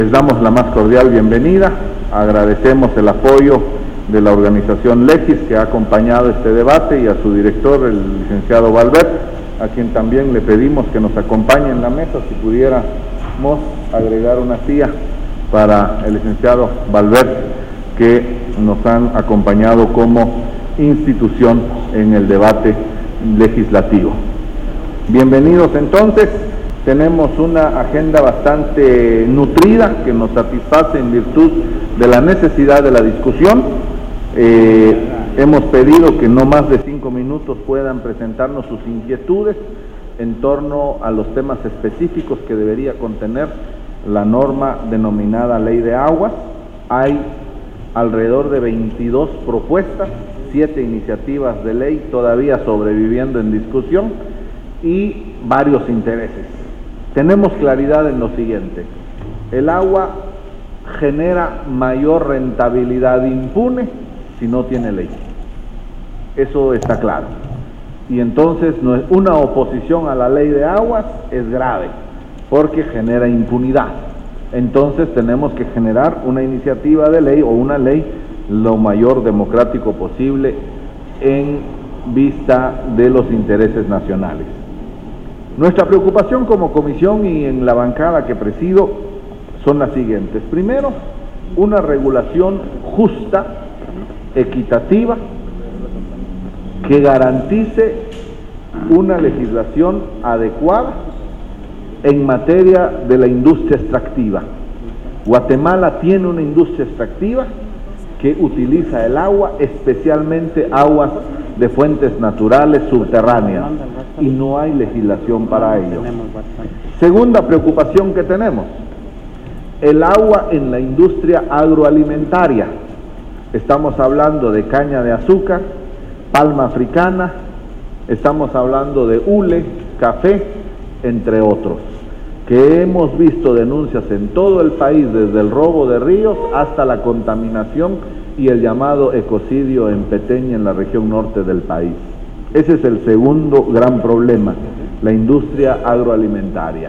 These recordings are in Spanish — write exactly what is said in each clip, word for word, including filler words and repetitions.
Les damos la más cordial bienvenida, agradecemos el apoyo de la organización Legis que ha acompañado este debate y a su director, el licenciado Valverde, a quien también le pedimos que nos acompañe en la mesa, si pudiéramos agregar una silla para el licenciado Valverde, que nos han acompañado como institución en el debate legislativo. Bienvenidos entonces. Tenemos una agenda bastante nutrida que nos satisface en virtud de la necesidad de la discusión. Eh, hemos pedido que no más de cinco minutos puedan presentarnos sus inquietudes en torno a los temas específicos que debería contener la norma denominada Ley de Aguas. Hay alrededor de veintidós propuestas, siete iniciativas de ley todavía sobreviviendo en discusión y varios intereses. Tenemos claridad en lo siguiente: el agua genera mayor rentabilidad impune si no tiene ley. Eso está claro. Y entonces una oposición a la ley de aguas es grave, porque genera impunidad. Entonces tenemos que generar una iniciativa de ley o una ley lo mayor democrático posible en vista de los intereses nacionales. Nuestra preocupación como comisión y en la bancada que presido son las siguientes. Primero, una regulación justa, equitativa, que garantice una legislación adecuada en materia de la industria extractiva. Guatemala tiene una industria extractiva que utiliza el agua, especialmente aguas de fuentes naturales subterráneas, y no hay legislación para ello. Segunda preocupación que tenemos: el agua en la industria agroalimentaria. Estamos hablando de caña de azúcar, palma africana, estamos hablando de hule, café, entre otros, que hemos visto denuncias en todo el país, desde el robo de ríos hasta la contaminación y el llamado ecocidio en Peteña, en la región norte del país. Ese es el segundo gran problema, la industria agroalimentaria.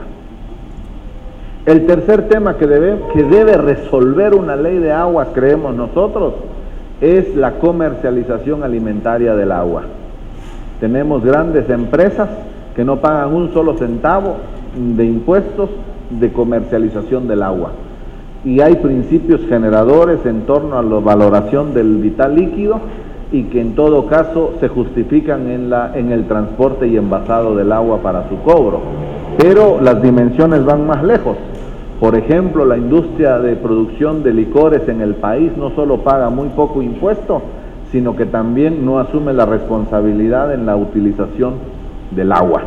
El tercer tema que debe, que debe resolver una ley de aguas, creemos nosotros, es la comercialización alimentaria del agua. Tenemos grandes empresas que no pagan un solo centavo de impuestos de comercialización del agua. Y hay principios generadores en torno a la valoración del vital líquido y que en todo caso se justifican en, la, en el transporte y envasado del agua para su cobro. Pero las dimensiones van más lejos. Por ejemplo, la industria de producción de licores en el país no solo paga muy poco impuesto, sino que también no asume la responsabilidad en la utilización del agua.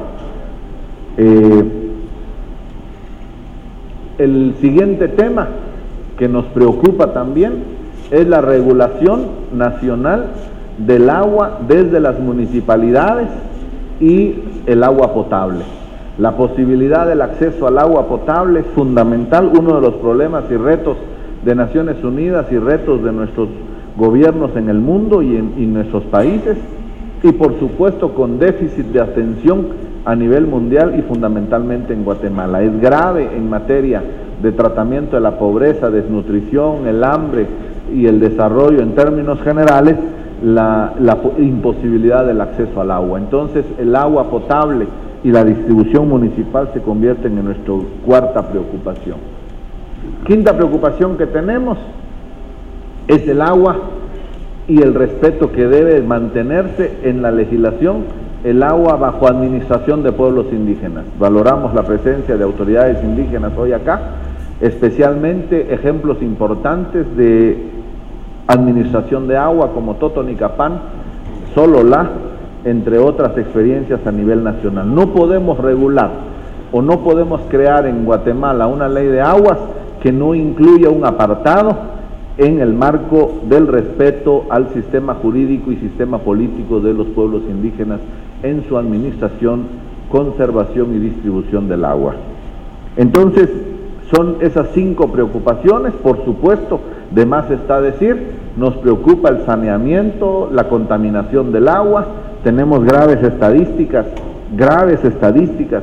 Eh, el siguiente tema que nos preocupa también es la regulación nacional del agua desde las municipalidades y el agua potable. La posibilidad del acceso al agua potable es fundamental, uno de los problemas y retos de Naciones Unidas y retos de nuestros gobiernos en el mundo y en y nuestros países, y por supuesto con déficit de atención a nivel mundial y fundamentalmente en Guatemala. Es grave en materia de tratamiento de la pobreza, desnutrición, el hambre y el desarrollo en términos generales, la, la imposibilidad del acceso al agua. Entonces el agua potable y la distribución municipal se convierten en nuestra cuarta preocupación. Quinta preocupación que tenemos es el agua y el respeto que debe mantenerse en la legislación, el agua bajo administración de pueblos indígenas. Valoramos la presencia de autoridades indígenas hoy acá, especialmente ejemplos importantes de administración de agua como Totonicapán, Sololá, entre otras experiencias a nivel nacional. No podemos regular o no podemos crear en Guatemala una ley de aguas que no incluya un apartado en el marco del respeto al sistema jurídico y sistema político de los pueblos indígenas en su administración, conservación y distribución del agua. Entonces, son esas cinco preocupaciones. Por supuesto, de más está decir, nos preocupa el saneamiento, la contaminación del agua. Tenemos graves estadísticas, graves estadísticas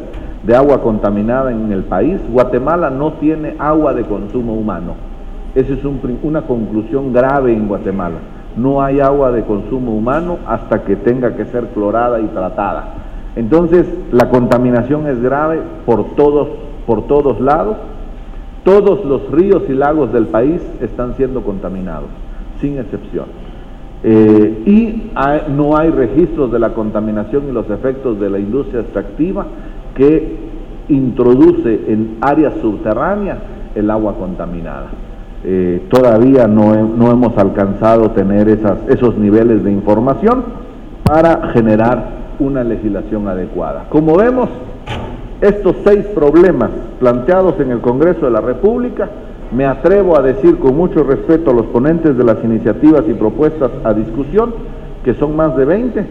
de agua contaminada en el país. Guatemala no tiene agua de consumo humano. Esa es un, una conclusión grave en Guatemala. No hay agua de consumo humano hasta que tenga que ser clorada y tratada. Entonces, la contaminación es grave por todos, por todos lados. Todos los ríos y lagos del país están siendo contaminados, sin excepción. Eh, y hay, no hay registros de la contaminación y los efectos de la industria extractiva que introduce en áreas subterráneas el agua contaminada. Eh, todavía no, he, no hemos alcanzado tener esas, esos niveles de información para generar una legislación adecuada. Como vemos, estos seis problemas planteados en el Congreso de la República, me atrevo a decir con mucho respeto a los ponentes de las iniciativas y propuestas a discusión, que son más de veinte,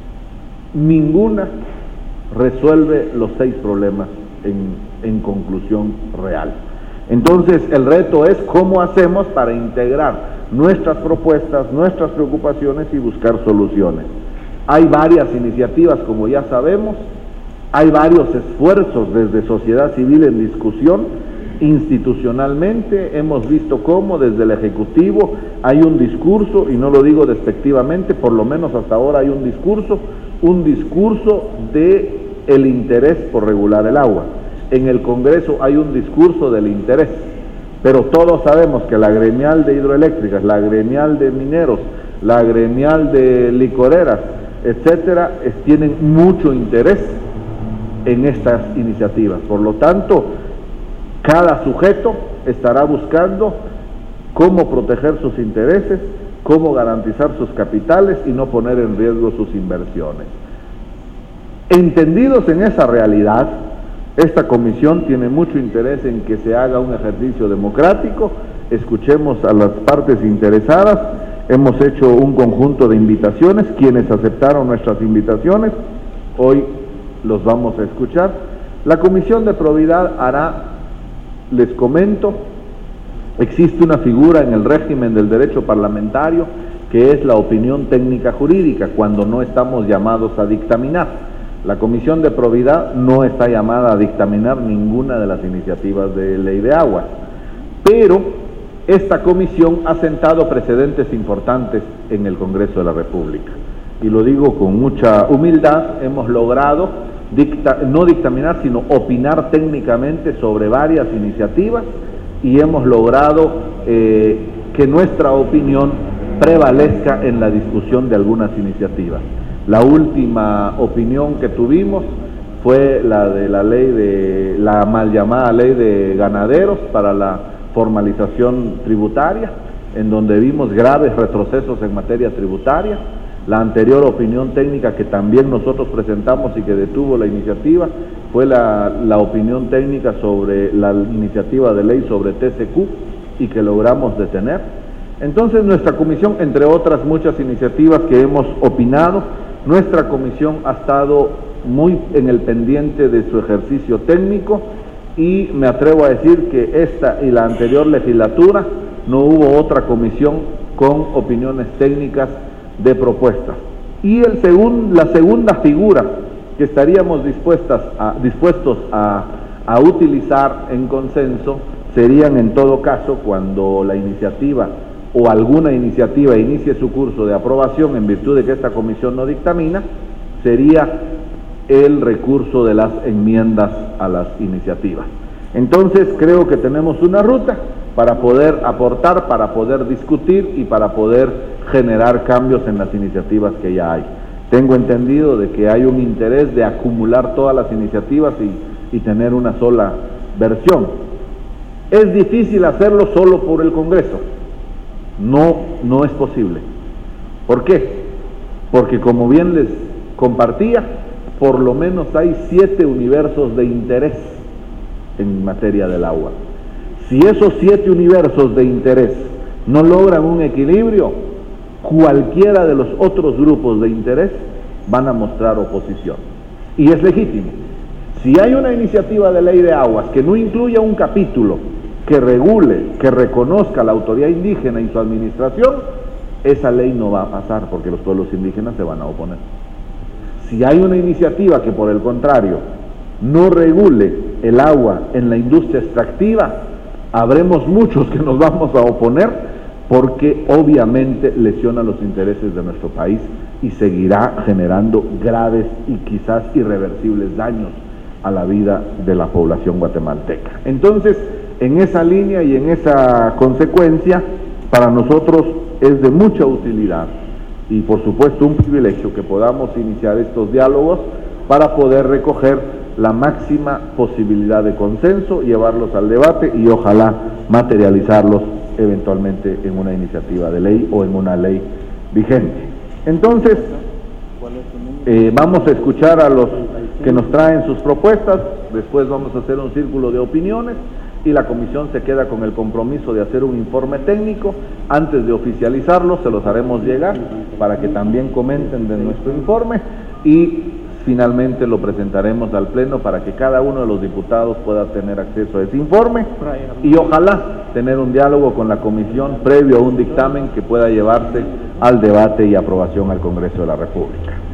ninguna resuelve los seis problemas en, en conclusión real. Entonces, el reto es cómo hacemos para integrar nuestras propuestas, nuestras preocupaciones y buscar soluciones. Hay varias iniciativas, como ya sabemos, hay varios esfuerzos desde sociedad civil en discusión. Institucionalmente hemos visto cómo desde el Ejecutivo hay un discurso, y no lo digo despectivamente, por lo menos hasta ahora hay un discurso, un discurso de el interés por regular el agua. En el Congreso hay un discurso del interés, pero todos sabemos que la gremial de hidroeléctricas, la gremial de mineros, la gremial de licoreras, etcétera, es, tienen mucho interés en estas iniciativas. Por lo tanto, cada sujeto estará buscando cómo proteger sus intereses, cómo garantizar sus capitales y no poner en riesgo sus inversiones. Entendidos en esa realidad, esta comisión tiene mucho interés en que se haga un ejercicio democrático. Escuchemos a las partes interesadas. Hemos hecho un conjunto de invitaciones. Quienes aceptaron nuestras invitaciones, hoy los vamos a escuchar. La Comisión de Probidad hará, les comento, existe una figura en el régimen del derecho parlamentario que es la opinión técnica jurídica, cuando no estamos llamados a dictaminar. La Comisión de Probidad no está llamada a dictaminar ninguna de las iniciativas de ley de aguas, pero esta comisión ha sentado precedentes importantes en el Congreso de la República, y lo digo con mucha humildad. Hemos logrado dicta, no dictaminar, sino opinar técnicamente sobre varias iniciativas, y hemos logrado eh, que nuestra opinión prevalezca en la discusión de algunas iniciativas. La última opinión que tuvimos fue la de la ley de, la mal llamada ley de ganaderos para la formalización tributaria, en donde vimos graves retrocesos en materia tributaria. La anterior opinión técnica que también nosotros presentamos y que detuvo la iniciativa fue la, la opinión técnica sobre la iniciativa de ley sobre T C Q, y que logramos detener. Entonces, nuestra comisión, entre otras muchas iniciativas que hemos opinado, nuestra comisión ha estado muy en el pendiente de su ejercicio técnico, y me atrevo a decir que esta y la anterior legislatura no hubo otra comisión con opiniones técnicas de propuestas. Y el segun, la segunda figura que estaríamos dispuestas a, dispuestos a, a utilizar en consenso serían, en todo caso, cuando la iniciativa o alguna iniciativa inicie su curso de aprobación en virtud de que esta comisión no dictamina, sería el recurso de las enmiendas a las iniciativas. Entonces, creo que tenemos una ruta para poder aportar, para poder discutir y para poder generar cambios en las iniciativas que ya hay. Tengo entendido de que hay un interés de acumular todas las iniciativas y, y tener una sola versión. Es difícil hacerlo solo por el Congreso. No, no es posible. ¿Por qué? Porque, como bien les compartía, por lo menos hay siete universos de interés en materia del agua. Si esos siete universos de interés no logran un equilibrio, cualquiera de los otros grupos de interés van a mostrar oposición. Y es legítimo. Si hay una iniciativa de ley de aguas que no incluya un capítulo que regule, que reconozca la autoridad indígena y su administración, esa ley no va a pasar, porque los pueblos indígenas se van a oponer. Si hay una iniciativa que, por el contrario, no regule el agua en la industria extractiva, habremos muchos que nos vamos a oponer, porque obviamente lesiona los intereses de nuestro país y seguirá generando graves y quizás irreversibles daños a la vida de la población guatemalteca. Entonces, en esa línea y en esa consecuencia, para nosotros es de mucha utilidad y por supuesto un privilegio que podamos iniciar estos diálogos para poder recoger la máxima posibilidad de consenso, llevarlos al debate y ojalá materializarlos eventualmente en una iniciativa de ley o en una ley vigente. Entonces, eh, vamos a escuchar a los que nos traen sus propuestas, después vamos a hacer un círculo de opiniones y la comisión se queda con el compromiso de hacer un informe técnico. Antes de oficializarlo se los haremos llegar para que también comenten de nuestro informe y finalmente lo presentaremos al Pleno para que cada uno de los diputados pueda tener acceso a ese informe y ojalá tener un diálogo con la comisión previo a un dictamen que pueda llevarse al debate y aprobación al Congreso de la República.